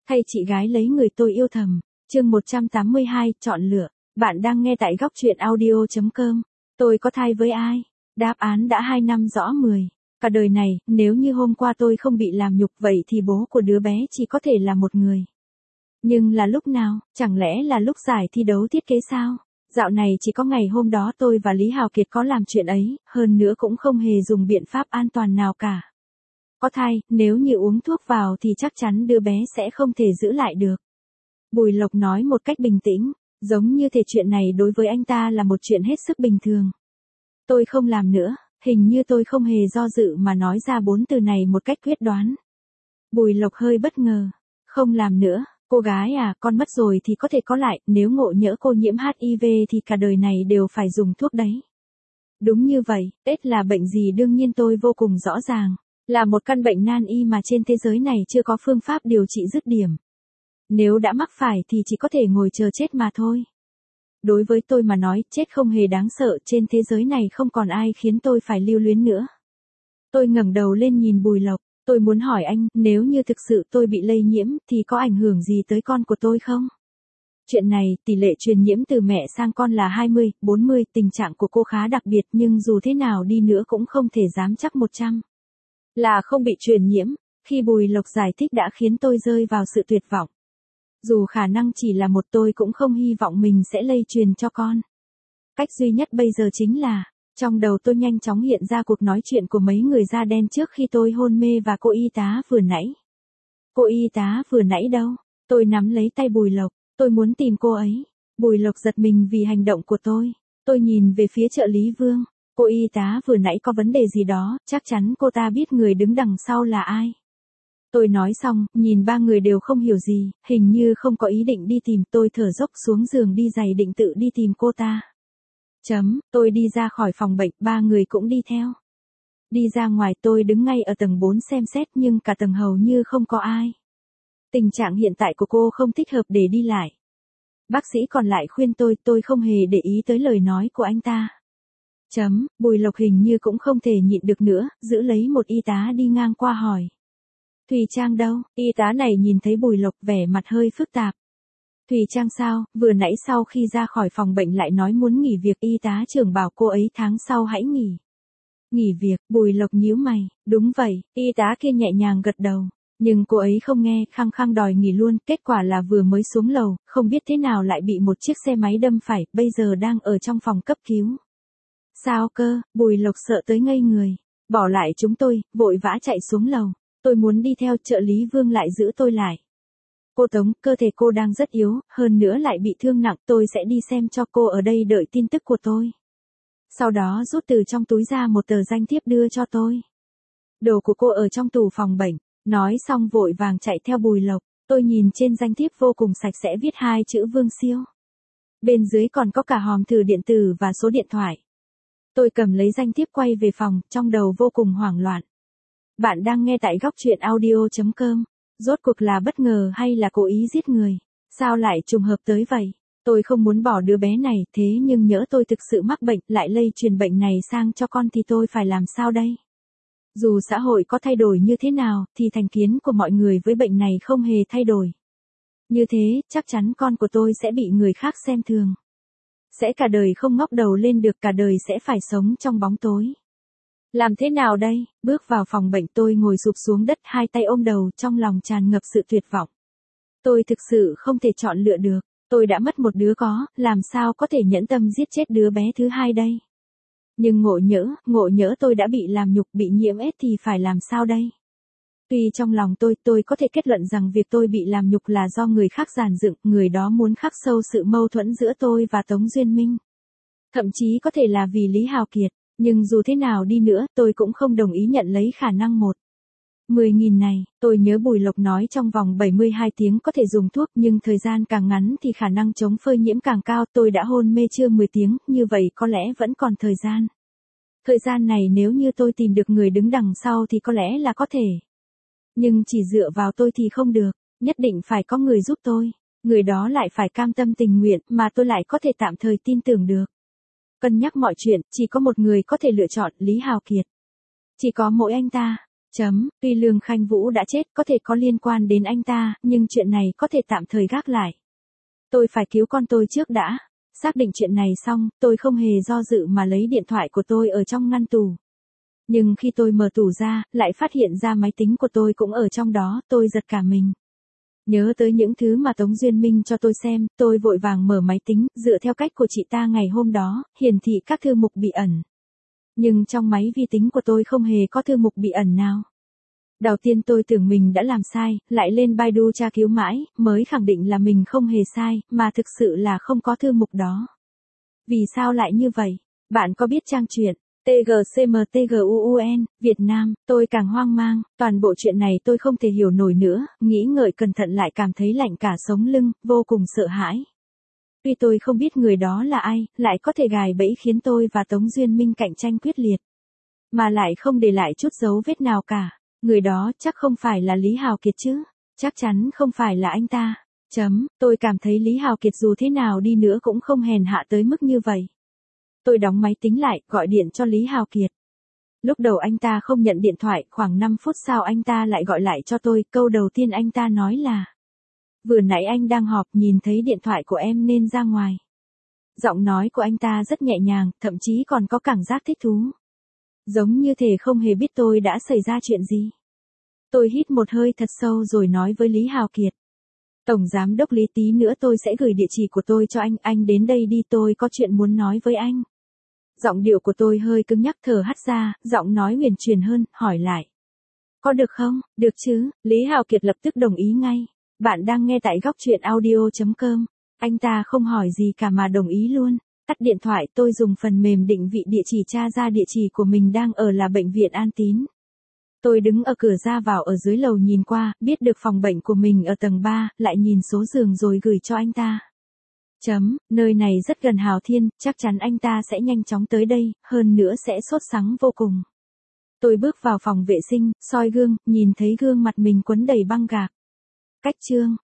Thay chị gái lấy người tôi yêu thầm. Chương 182, chọn lựa. Bạn đang nghe tại góc truyện audio.com. Tôi có thai với ai? Đáp án đã 2 năm rõ 10. Cả đời này, nếu như hôm qua tôi không bị làm nhục vậy thì bố của đứa bé chỉ có thể là một người. Nhưng là lúc nào? Chẳng lẽ là lúc giải thi đấu thiết kế sao? Dạo này chỉ có ngày hôm đó tôi và Lý Hào Kiệt có làm chuyện ấy, hơn nữa cũng không hề dùng biện pháp an toàn nào cả. Có thai, nếu như uống thuốc vào thì chắc chắn đứa bé sẽ không thể giữ lại được. Bùi Lộc nói một cách bình tĩnh, giống như thể chuyện này đối với anh ta là một chuyện hết sức bình thường. Tôi không làm nữa, hình như tôi không hề do dự mà nói ra 4 từ này một cách quyết đoán. Bùi Lộc hơi bất ngờ, không làm nữa, cô gái à, con mất rồi thì có thể có lại, nếu ngộ nhỡ cô nhiễm HIV thì cả đời này đều phải dùng thuốc đấy. Đúng như vậy, AIDS là bệnh gì đương nhiên tôi vô cùng rõ ràng. Là một căn bệnh nan y mà trên thế giới này chưa có phương pháp điều trị dứt điểm. Nếu đã mắc phải thì chỉ có thể ngồi chờ chết mà thôi. Đối với tôi mà nói, chết không hề đáng sợ, trên thế giới này không còn ai khiến tôi phải lưu luyến nữa. Tôi ngẩng đầu lên nhìn Bùi Lộc, tôi muốn hỏi anh, nếu như thực sự tôi bị lây nhiễm thì có ảnh hưởng gì tới con của tôi không? Chuyện này, tỷ lệ truyền nhiễm từ mẹ sang con là 20-40, tình trạng của cô khá đặc biệt nhưng dù thế nào đi nữa cũng không thể dám chắc 100. Là không bị truyền nhiễm, khi Bùi Lộc giải thích đã khiến tôi rơi vào sự tuyệt vọng. Dù khả năng chỉ là một tôi cũng không hy vọng mình sẽ lây truyền cho con. Cách duy nhất bây giờ chính là, trong đầu tôi nhanh chóng hiện ra cuộc nói chuyện của mấy người da đen trước khi tôi hôn mê và cô y tá vừa nãy. Cô y tá vừa nãy đâu? Tôi nắm lấy tay Bùi Lộc, tôi muốn tìm cô ấy. Bùi Lộc giật mình vì hành động của tôi. Tôi nhìn về phía trợ lý Vương. Cô y tá vừa nãy có vấn đề gì đó, chắc chắn cô ta biết người đứng đằng sau là ai. Tôi nói xong, nhìn ba người đều không hiểu gì, hình như không có ý định đi tìm, tôi thở dốc xuống giường đi giày định tự đi tìm cô ta. Tôi đi ra khỏi phòng bệnh, ba người cũng đi theo. Đi ra ngoài tôi đứng ngay ở tầng 4 xem xét nhưng cả tầng hầu như không có ai. Tình trạng hiện tại của cô không thích hợp để đi lại. Bác sĩ còn lại khuyên tôi không hề để ý tới lời nói của anh ta. Bùi Lộc hình như cũng không thể nhịn được nữa, giữ lấy một y tá đi ngang qua hỏi. Thùy Trang đâu? Y tá này nhìn thấy Bùi Lộc vẻ mặt hơi phức tạp. Thùy Trang sao? Vừa nãy sau khi ra khỏi phòng bệnh lại nói muốn nghỉ việc, y tá trưởng bảo cô ấy tháng sau hãy nghỉ. Nghỉ việc? Bùi Lộc nhíu mày. Đúng vậy, y tá kia nhẹ nhàng gật đầu. Nhưng cô ấy không nghe, khăng khăng đòi nghỉ luôn, kết quả là vừa mới xuống lầu, không biết thế nào lại bị một chiếc xe máy đâm phải, bây giờ đang ở trong phòng cấp cứu. Sao cơ? Bùi Lộc sợ tới ngây người. Bỏ lại chúng tôi, vội vã chạy xuống lầu. Tôi muốn đi theo, trợ lý Vương lại giữ tôi lại. Cô Tống, cơ thể cô đang rất yếu, hơn nữa lại bị thương nặng, tôi sẽ đi xem cho cô ở đây đợi tin tức của tôi. Sau đó rút từ trong túi ra một tờ danh thiếp đưa cho tôi. Đồ của cô ở trong tủ phòng bệnh. Nói xong vội vàng chạy theo Bùi Lộc, tôi nhìn trên danh thiếp vô cùng sạch sẽ viết 2 chữ Vương Siêu. Bên dưới còn có cả hòm thư điện tử và số điện thoại. Tôi cầm lấy danh thiếp quay về phòng, trong đầu vô cùng hoảng loạn. Bạn đang nghe tại góc truyện audio.com. Rốt cuộc là bất ngờ hay là cố ý giết người? Sao lại trùng hợp tới vậy? Tôi không muốn bỏ đứa bé này, thế nhưng nhỡ tôi thực sự mắc bệnh, lại lây truyền bệnh này sang cho con thì tôi phải làm sao đây? Dù xã hội có thay đổi như thế nào, thì thành kiến của mọi người với bệnh này không hề thay đổi. Như thế, chắc chắn con của tôi sẽ bị người khác xem thường. Sẽ cả đời không ngóc đầu lên được, cả đời sẽ phải sống trong bóng tối. Làm thế nào đây? Bước vào phòng bệnh tôi ngồi sụp xuống đất, hai tay ôm đầu, trong lòng tràn ngập sự tuyệt vọng. Tôi thực sự không thể chọn lựa được. Tôi đã mất một đứa có, làm sao có thể nhẫn tâm giết chết đứa bé thứ hai đây? Nhưng ngộ nhỡ tôi đã bị làm nhục, bị nhiễm AIDS thì phải làm sao đây? Tuy trong lòng tôi có thể kết luận rằng việc tôi bị làm nhục là do người khác dàn dựng, người đó muốn khắc sâu sự mâu thuẫn giữa tôi và Tống Duyên Minh. Thậm chí có thể là vì Lý Hào Kiệt, nhưng dù thế nào đi nữa, tôi cũng không đồng ý nhận lấy khả năng 10.000 này. Tôi nhớ Bùi Lộc nói trong vòng 72 tiếng có thể dùng thuốc, nhưng thời gian càng ngắn thì khả năng chống phơi nhiễm càng cao. Tôi đã hôn mê chưa 10 tiếng, như vậy có lẽ vẫn còn thời gian. Thời gian này nếu như tôi tìm được người đứng đằng sau thì có lẽ là có thể. Nhưng chỉ dựa vào tôi thì không được, nhất định phải có người giúp tôi. Người đó lại phải cam tâm tình nguyện mà tôi lại có thể tạm thời tin tưởng được. Cân nhắc mọi chuyện, chỉ có một người có thể lựa chọn, Lý Hào Kiệt. Chỉ có mỗi anh ta. Tuy Lương Khanh Vũ đã chết có thể có liên quan đến anh ta, nhưng chuyện này có thể tạm thời gác lại. Tôi phải cứu con tôi trước đã. Xác định chuyện này xong, tôi không hề do dự mà lấy điện thoại của tôi ở trong ngăn tủ. Nhưng khi tôi mở tủ ra, lại phát hiện ra máy tính của tôi cũng ở trong đó, tôi giật cả mình. Nhớ tới những thứ mà Tống Duyên Minh cho tôi xem, tôi vội vàng mở máy tính, dựa theo cách của chị ta ngày hôm đó, hiển thị các thư mục bị ẩn. Nhưng trong máy vi tính của tôi không hề có thư mục bị ẩn nào. Đầu tiên tôi tưởng mình đã làm sai, lại lên Baidu tra cứu mãi, mới khẳng định là mình không hề sai, mà thực sự là không có thư mục đó. Vì sao lại như vậy? Bạn có biết trang truyện TGCMTGUUN, Việt Nam, tôi càng hoang mang, toàn bộ chuyện này tôi không thể hiểu nổi nữa, nghĩ ngợi cẩn thận lại cảm thấy lạnh cả sống lưng, vô cùng sợ hãi. Tuy tôi không biết người đó là ai, lại có thể gài bẫy khiến tôi và Tống Duyên Minh cạnh tranh quyết liệt. Mà lại không để lại chút dấu vết nào cả. Người đó chắc không phải là Lý Hào Kiệt chứ. Chắc chắn không phải là anh ta. Tôi cảm thấy Lý Hào Kiệt dù thế nào đi nữa cũng không hèn hạ tới mức như vậy. Tôi đóng máy tính lại, gọi điện cho Lý Hào Kiệt. Lúc đầu anh ta không nhận điện thoại, khoảng 5 phút sau anh ta lại gọi lại cho tôi, câu đầu tiên anh ta nói là: vừa nãy anh đang họp, nhìn thấy điện thoại của em nên ra ngoài. Giọng nói của anh ta rất nhẹ nhàng, thậm chí còn có cảm giác thích thú. Giống như thể không hề biết tôi đã xảy ra chuyện gì. Tôi hít một hơi thật sâu rồi nói với Lý Hào Kiệt: Tổng Giám đốc Lý, tí nữa tôi sẽ gửi địa chỉ của tôi cho anh đến đây đi, tôi có chuyện muốn nói với anh. Giọng điệu của tôi hơi cứng nhắc, thở hắt ra, giọng nói huyền chuyển hơn, hỏi lại: có được không? Được chứ? Lý Hào Kiệt lập tức đồng ý ngay. Bạn đang nghe tại góc truyện audio.com. Anh ta không hỏi gì cả mà đồng ý luôn. Tắt điện thoại, tôi dùng phần mềm định vị địa chỉ tra ra địa chỉ của mình đang ở là bệnh viện An Tín. Tôi đứng ở cửa ra vào ở dưới lầu nhìn qua, biết được phòng bệnh của mình ở tầng 3, lại nhìn số giường rồi gửi cho anh ta. Nơi này rất gần Hào Thiên, chắc chắn anh ta sẽ nhanh chóng tới đây, hơn nữa sẽ sốt sắng vô cùng. Tôi bước vào phòng vệ sinh, soi gương, nhìn thấy gương mặt mình quấn đầy băng gạc. Cách chương